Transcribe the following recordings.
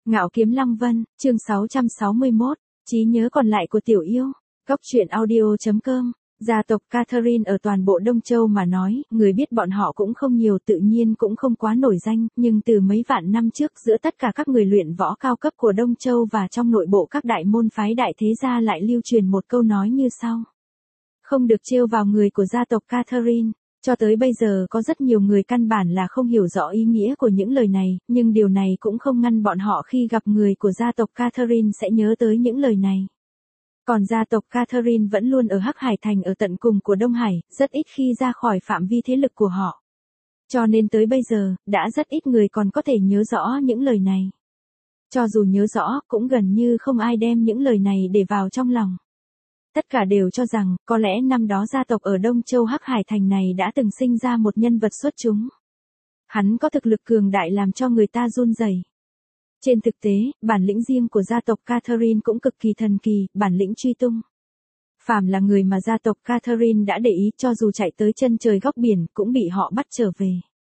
Ngạo Kiếm Lăng Vân, chương 661, trí nhớ còn lại của tiểu yêu. Góc truyện audio.com. Gia tộc Catherine ở toàn bộ Đông Châu mà nói, người biết bọn họ cũng không nhiều, tự nhiên cũng không quá nổi danh, nhưng từ mấy vạn năm trước giữa tất cả các người luyện võ cao cấp của Đông Châu và trong nội bộ các đại môn phái đại thế gia lại lưu truyền một câu nói như sau. Không được trêu vào người của gia tộc Catherine. Cho tới bây giờ có rất nhiều người căn bản là không hiểu rõ ý nghĩa của những lời này, nhưng điều này cũng không ngăn bọn họ khi gặp người của gia tộc Catherine sẽ nhớ tới những lời này. Còn gia tộc Catherine vẫn luôn ở Hắc Hải Thành ở tận cùng của Đông Hải, rất ít khi ra khỏi phạm vi thế lực của họ. Cho nên tới bây giờ, đã rất ít người còn có thể nhớ rõ những lời này. Cho dù nhớ rõ, cũng gần như không ai đem những lời này để vào trong lòng. Tất cả đều cho rằng, có lẽ năm đó gia tộc ở Đông Châu Hắc Hải Thành này đã từng sinh ra một nhân vật xuất chúng. Hắn có thực lực cường đại làm cho người ta run rẩy. Trên thực tế, bản lĩnh riêng của gia tộc Catherine cũng cực kỳ thần kỳ, bản lĩnh truy tung. Phàm là người mà gia tộc Catherine đã để ý, cho dù chạy tới chân trời góc biển, cũng bị họ bắt trở về.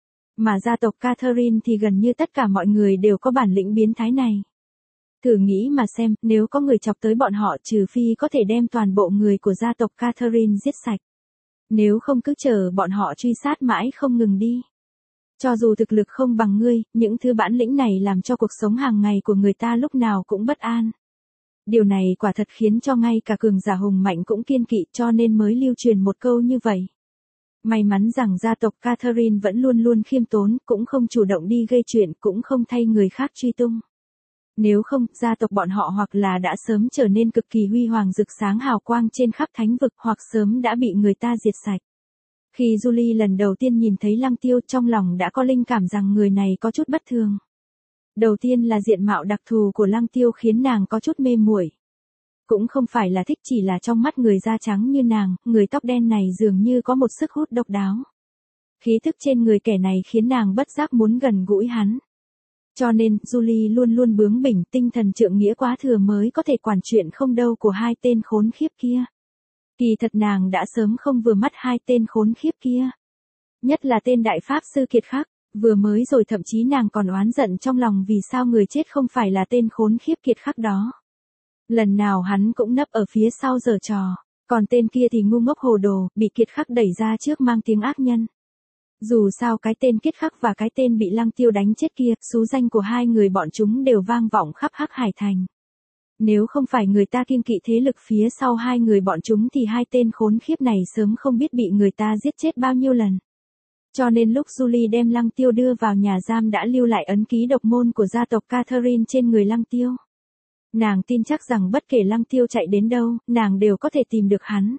Mà gia tộc Catherine thì gần như tất cả mọi người đều có bản lĩnh biến thái này. Thử nghĩ mà xem, nếu có người chọc tới bọn họ trừ phi có thể đem toàn bộ người của gia tộc Catherine giết sạch. Nếu không cứ chờ bọn họ truy sát mãi không ngừng đi. Cho dù thực lực không bằng ngươi, những thứ bản lĩnh này làm cho cuộc sống hàng ngày của người ta lúc nào cũng bất an. Điều này quả thật khiến cho ngay cả cường giả hùng mạnh cũng kiêng kỵ, cho nên mới lưu truyền một câu như vậy. May mắn rằng gia tộc Catherine vẫn luôn luôn khiêm tốn, cũng không chủ động đi gây chuyện, cũng không thay người khác truy tung. Nếu không, gia tộc bọn họ hoặc là đã sớm trở nên cực kỳ huy hoàng rực sáng hào quang trên khắp thánh vực, hoặc sớm đã bị người ta diệt sạch. Khi Julie lần đầu tiên nhìn thấy Lăng Tiêu, trong lòng đã có linh cảm rằng người này có chút bất thường. Đầu tiên là diện mạo đặc thù của Lăng Tiêu khiến nàng có chút mê muội. Cũng không phải là thích, chỉ là trong mắt người da trắng như nàng, người tóc đen này dường như có một sức hút độc đáo. Khí thức trên người kẻ này khiến nàng bất giác muốn gần gũi hắn. Cho nên, Julie luôn luôn bướng bỉnh, tinh thần trượng nghĩa quá thừa mới có thể quản chuyện không đâu của hai tên khốn khiếp kia. Kỳ thật nàng đã sớm không vừa mắt hai tên khốn khiếp kia. Nhất là tên đại pháp sư Kiệt Khắc, vừa mới rồi thậm chí nàng còn oán giận trong lòng vì sao người chết không phải là tên khốn khiếp Kiệt Khắc đó. Lần nào hắn cũng nấp ở phía sau giở trò, còn tên kia thì ngu ngốc hồ đồ, bị Kiệt Khắc đẩy ra trước mang tiếng ác nhân. Dù sao cái tên Kiệt Khắc và cái tên bị Lăng Tiêu đánh chết kia, xú danh của hai người bọn chúng đều vang vọng khắp Hắc Hải Thành. Nếu không phải người ta kiêng kỵ thế lực phía sau hai người bọn chúng thì hai tên khốn khiếp này sớm không biết bị người ta giết chết bao nhiêu lần. Cho nên lúc Julie đem Lăng Tiêu đưa vào nhà giam đã lưu lại ấn ký độc môn của gia tộc Catherine trên người Lăng Tiêu. Nàng tin chắc rằng bất kể Lăng Tiêu chạy đến đâu, nàng đều có thể tìm được hắn.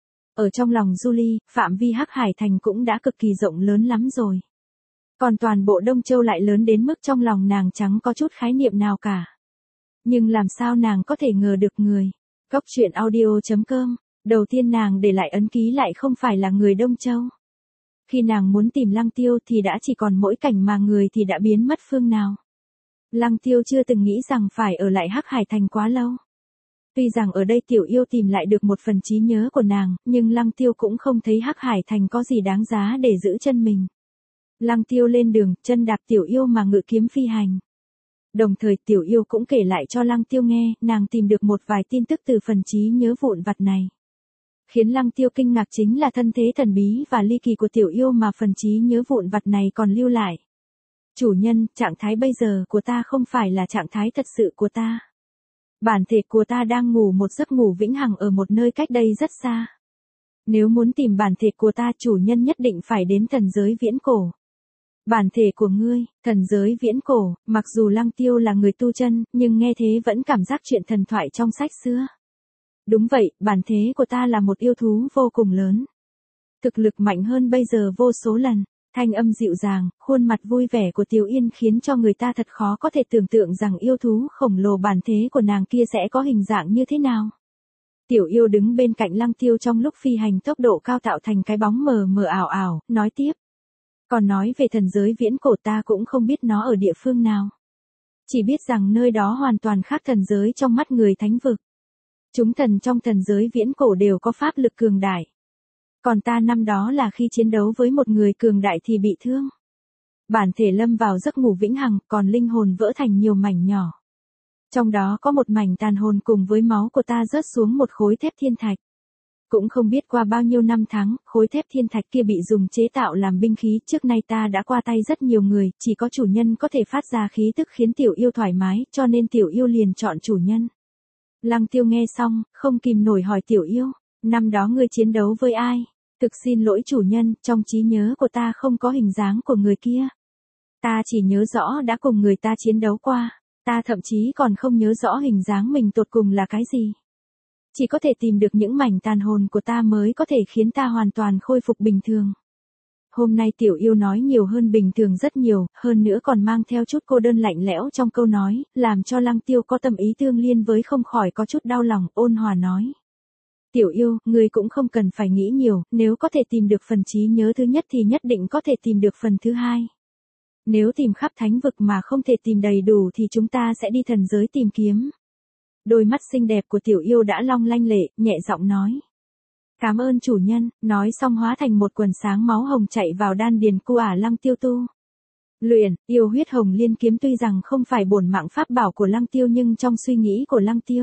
Ở trong lòng Julie, phạm vi Hắc Hải Thành cũng đã cực kỳ rộng lớn lắm rồi. Còn toàn bộ Đông Châu lại lớn đến mức trong lòng nàng chẳng có chút khái niệm nào cả. Nhưng làm sao nàng có thể ngờ được người. Góc truyện audio.com, đầu tiên nàng để lại ấn ký lại không phải là người Đông Châu. Khi nàng muốn tìm Lăng Tiêu thì đã chỉ còn mỗi cảnh mà người thì đã biến mất phương nào. Lăng Tiêu chưa từng nghĩ rằng phải ở lại Hắc Hải Thành quá lâu. Tuy rằng ở đây tiểu yêu tìm lại được một phần trí nhớ của nàng, nhưng Lăng Tiêu cũng không thấy Hắc Hải Thành có gì đáng giá để giữ chân mình. Lăng Tiêu lên đường, chân đạp tiểu yêu mà ngự kiếm phi hành. Đồng thời tiểu yêu cũng kể lại cho Lăng Tiêu nghe, nàng tìm được một vài tin tức từ phần trí nhớ vụn vặt này. Khiến Lăng Tiêu kinh ngạc chính là thân thế thần bí và ly kỳ của tiểu yêu mà phần trí nhớ vụn vặt này còn lưu lại. Chủ nhân, trạng thái bây giờ của ta không phải là trạng thái thật sự của ta. Bản thể của ta đang ngủ một giấc ngủ vĩnh hằng ở một nơi cách đây rất xa. Nếu muốn tìm bản thể của ta, chủ nhân nhất định phải đến thần giới viễn cổ. Bản thể của ngươi, thần giới viễn cổ, mặc dù Lăng Tiêu là người tu chân, nhưng nghe thế vẫn cảm giác chuyện thần thoại trong sách xưa. Đúng vậy, bản thể của ta là một yêu thú vô cùng lớn. Thực lực mạnh hơn bây giờ vô số lần. Thanh âm dịu dàng, khuôn mặt vui vẻ của Tiểu Yên khiến cho người ta thật khó có thể tưởng tượng rằng yêu thú khổng lồ bản thế của nàng kia sẽ có hình dạng như thế nào. Tiểu yêu đứng bên cạnh Lăng Tiêu trong lúc phi hành tốc độ cao tạo thành cái bóng mờ mờ ảo ảo, nói tiếp. Còn nói về thần giới viễn cổ ta cũng không biết nó ở địa phương nào. Chỉ biết rằng nơi đó hoàn toàn khác thần giới trong mắt người thánh vực. Chúng thần trong thần giới viễn cổ đều có pháp lực cường đại. Còn ta năm đó là khi chiến đấu với một người cường đại thì bị thương. Bản thể lâm vào giấc ngủ vĩnh hằng, còn linh hồn vỡ thành nhiều mảnh nhỏ. Trong đó có một mảnh tàn hồn cùng với máu của ta rớt xuống một khối thép thiên thạch. Cũng không biết qua bao nhiêu năm tháng, khối thép thiên thạch kia bị dùng chế tạo làm binh khí, trước nay ta đã qua tay rất nhiều người, chỉ có chủ nhân có thể phát ra khí tức khiến tiểu yêu thoải mái, cho nên tiểu yêu liền chọn chủ nhân. Lăng Tiêu nghe xong, không kìm nổi hỏi tiểu yêu, năm đó ngươi chiến đấu với ai? Thực xin lỗi chủ nhân, trong trí nhớ của ta không có hình dáng của người kia. Ta chỉ nhớ rõ đã cùng người ta chiến đấu qua, ta thậm chí còn không nhớ rõ hình dáng mình tột cùng là cái gì. Chỉ có thể tìm được những mảnh tàn hồn của ta mới có thể khiến ta hoàn toàn khôi phục bình thường. Hôm nay tiểu yêu nói nhiều hơn bình thường rất nhiều, hơn nữa còn mang theo chút cô đơn lạnh lẽo trong câu nói, làm cho Lăng Tiêu có tâm ý tương liên với không khỏi có chút đau lòng, ôn hòa nói. Tiểu yêu, ngươi cũng không cần phải nghĩ nhiều, nếu có thể tìm được phần trí nhớ thứ nhất thì nhất định có thể tìm được phần thứ hai. Nếu tìm khắp thánh vực mà không thể tìm đầy đủ thì chúng ta sẽ đi thần giới tìm kiếm. Đôi mắt xinh đẹp của tiểu yêu đã long lanh lệ, nhẹ giọng nói. Cảm ơn chủ nhân, nói xong hóa thành một quần sáng máu hồng chạy vào đan điền của Lăng Tiêu tu. Luyện, yêu huyết hồng liên kiếm tuy rằng không phải bổn mạng pháp bảo của Lăng Tiêu nhưng trong suy nghĩ của Lăng Tiêu,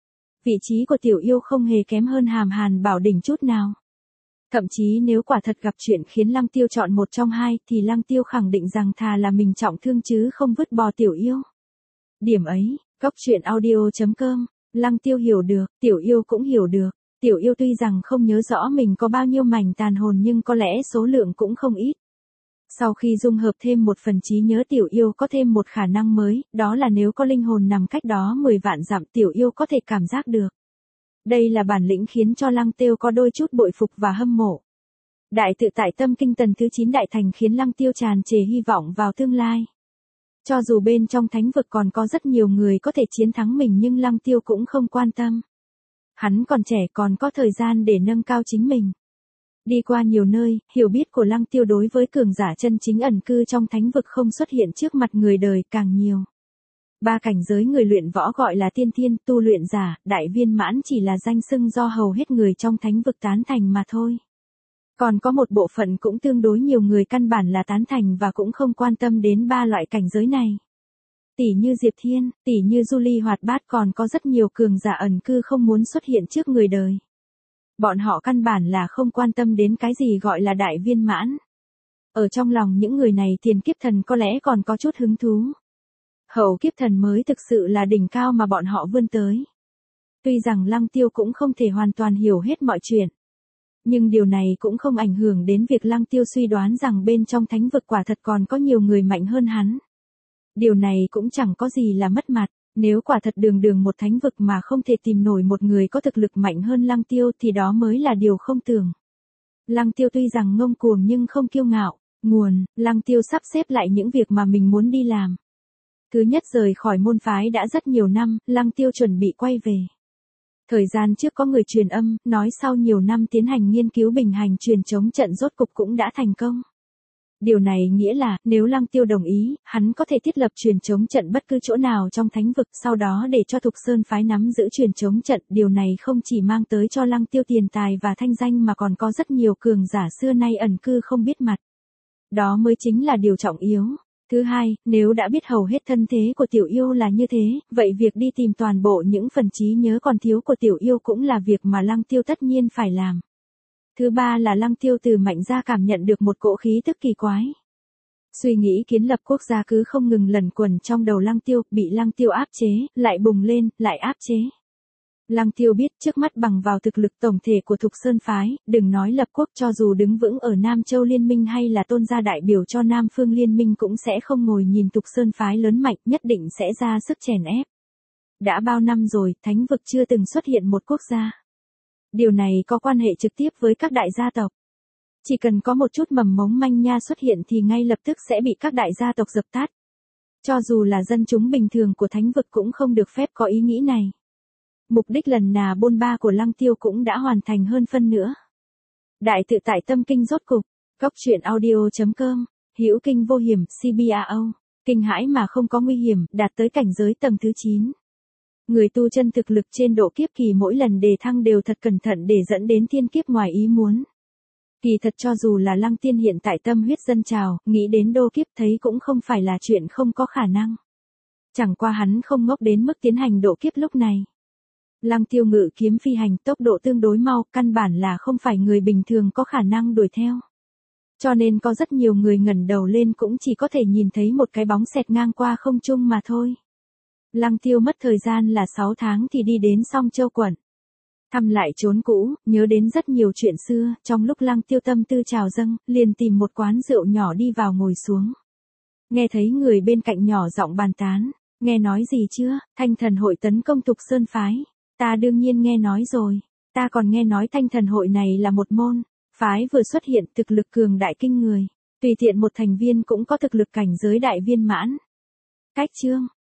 vị trí của tiểu yêu không hề kém hơn Hàm Hàn Bảo Đỉnh chút nào. Thậm chí nếu quả thật gặp chuyện khiến Lăng Tiêu chọn một trong hai thì Lăng Tiêu khẳng định rằng thà là mình trọng thương chứ không vứt bỏ tiểu yêu. Điểm ấy, Cốc truyện audio.com, Lăng Tiêu hiểu được, tiểu yêu cũng hiểu được. Tiểu yêu tuy rằng không nhớ rõ mình có bao nhiêu mảnh tàn hồn nhưng có lẽ số lượng cũng không ít. Sau khi dung hợp thêm một phần trí nhớ tiểu yêu có thêm một khả năng mới, đó là nếu có linh hồn nằm cách đó 10 vạn dặm tiểu yêu có thể cảm giác được. Đây là bản lĩnh khiến cho Lăng Tiêu có đôi chút bội phục và hâm mộ. Đại tự tại tâm kinh tầng thứ 9 đại thành khiến Lăng Tiêu tràn trề hy vọng vào tương lai. Cho dù bên trong thánh vực còn có rất nhiều người có thể chiến thắng mình nhưng Lăng Tiêu cũng không quan tâm. Hắn còn trẻ còn có thời gian để nâng cao chính mình. Đi qua nhiều nơi, hiểu biết của Lăng Tiêu đối với cường giả chân chính ẩn cư trong thánh vực không xuất hiện trước mặt người đời càng nhiều. Ba cảnh giới người luyện võ gọi là tiên thiên, tu luyện giả, đại viên mãn chỉ là danh xưng do hầu hết người trong thánh vực tán thành mà thôi. Còn có một bộ phận cũng tương đối nhiều người căn bản là tán thành và cũng không quan tâm đến ba loại cảnh giới này. Tỷ như Diệp Thiên, tỷ như Du Ly Hoạt Bát, còn có rất nhiều cường giả ẩn cư không muốn xuất hiện trước người đời. Bọn họ căn bản là không quan tâm đến cái gì gọi là đại viên mãn. Ở trong lòng những người này tiền kiếp thần có lẽ còn có chút hứng thú. Hậu kiếp thần mới thực sự là đỉnh cao mà bọn họ vươn tới. Tuy rằng Lăng Tiêu cũng không thể hoàn toàn hiểu hết mọi chuyện. Nhưng điều này cũng không ảnh hưởng đến việc Lăng Tiêu suy đoán rằng bên trong thánh vực quả thật còn có nhiều người mạnh hơn hắn. Điều này cũng chẳng có gì là mất mặt, nếu quả thật đường đường một thánh vực mà không thể tìm nổi một người có thực lực mạnh hơn Lăng Tiêu thì đó mới là điều không tưởng. Lăng Tiêu tuy rằng ngông cuồng nhưng không kiêu ngạo, Lăng Tiêu sắp xếp lại những việc mà mình muốn đi làm. Thứ nhất rời khỏi môn phái đã rất nhiều năm, Lăng Tiêu chuẩn bị quay về. Thời gian trước có người truyền âm, nói sau nhiều năm tiến hành nghiên cứu bình hành truyền chống trận rốt cục cũng đã thành công. Điều này nghĩa là, nếu Lăng Tiêu đồng ý, hắn có thể thiết lập truyền chống trận bất cứ chỗ nào trong thánh vực, sau đó để cho Thục Sơn phái nắm giữ truyền chống trận. Điều này không chỉ mang tới cho Lăng Tiêu tiền tài và thanh danh mà còn có rất nhiều cường giả xưa nay ẩn cư không biết mặt. Đó mới chính là điều trọng yếu. Thứ hai, nếu đã biết hầu hết thân thế của tiểu yêu là như thế, vậy việc đi tìm toàn bộ những phần trí nhớ còn thiếu của tiểu yêu cũng là việc mà Lăng Tiêu tất nhiên phải làm. Thứ ba là Lăng Tiêu từ mạnh ra cảm nhận được một cỗ khí tức kỳ quái. Suy nghĩ kiến lập quốc gia cứ không ngừng lẩn quẩn trong đầu Lăng Tiêu, bị Lăng Tiêu áp chế, lại bùng lên, lại áp chế. Lăng Tiêu biết trước mắt bằng vào thực lực tổng thể của Thục Sơn phái, đừng nói lập quốc, cho dù đứng vững ở Nam Châu Liên minh hay là tôn gia đại biểu cho Nam Phương Liên minh cũng sẽ không ngồi nhìn Thục Sơn phái lớn mạnh, nhất định sẽ ra sức chèn ép. Đã bao năm rồi, thánh vực chưa từng xuất hiện một quốc gia. Điều này có quan hệ trực tiếp với các đại gia tộc. Chỉ cần có một chút mầm mống manh nha xuất hiện thì ngay lập tức sẽ bị các đại gia tộc dập tắt. Cho dù là dân chúng bình thường của thánh vực cũng không được phép có ý nghĩ này. Mục đích lần nà bôn ba của Lăng Tiêu cũng đã hoàn thành hơn phân nữa. Đại tự tại tâm kinh rốt cục, Cốc truyện audio.com, hữu kinh vô hiểm, CBAO, kinh hãi mà không có nguy hiểm, đạt tới cảnh giới tầng thứ 9. Người tu chân thực lực trên độ kiếp kỳ mỗi lần đề thăng đều thật cẩn thận để dẫn đến thiên kiếp ngoài ý muốn. Kỳ thật cho dù là Lăng Tiên hiện tại tâm huyết dâng trào, nghĩ đến đô kiếp thấy cũng không phải là chuyện không có khả năng. Chẳng qua hắn không ngốc đến mức tiến hành độ kiếp lúc này. Lăng Tiêu ngự kiếm phi hành tốc độ tương đối mau, căn bản là không phải người bình thường có khả năng đuổi theo. Cho nên có rất nhiều người ngẩng đầu lên cũng chỉ có thể nhìn thấy một cái bóng xẹt ngang qua không trung mà thôi. Lăng Tiêu mất thời gian là 6 tháng thì đi đến Song Châu quận. Thăm lại chốn cũ, nhớ đến rất nhiều chuyện xưa, trong lúc Lăng Tiêu tâm tư trào dâng, liền tìm một quán rượu nhỏ đi vào ngồi xuống. Nghe thấy người bên cạnh nhỏ giọng bàn tán, nghe nói gì chưa, Thanh Thần hội tấn công Thục Sơn phái. Ta đương nhiên nghe nói rồi, ta còn nghe nói Thanh Thần hội này là một môn phái vừa xuất hiện thực lực cường đại kinh người, tùy tiện một thành viên cũng có thực lực cảnh giới đại viên mãn. Cách chương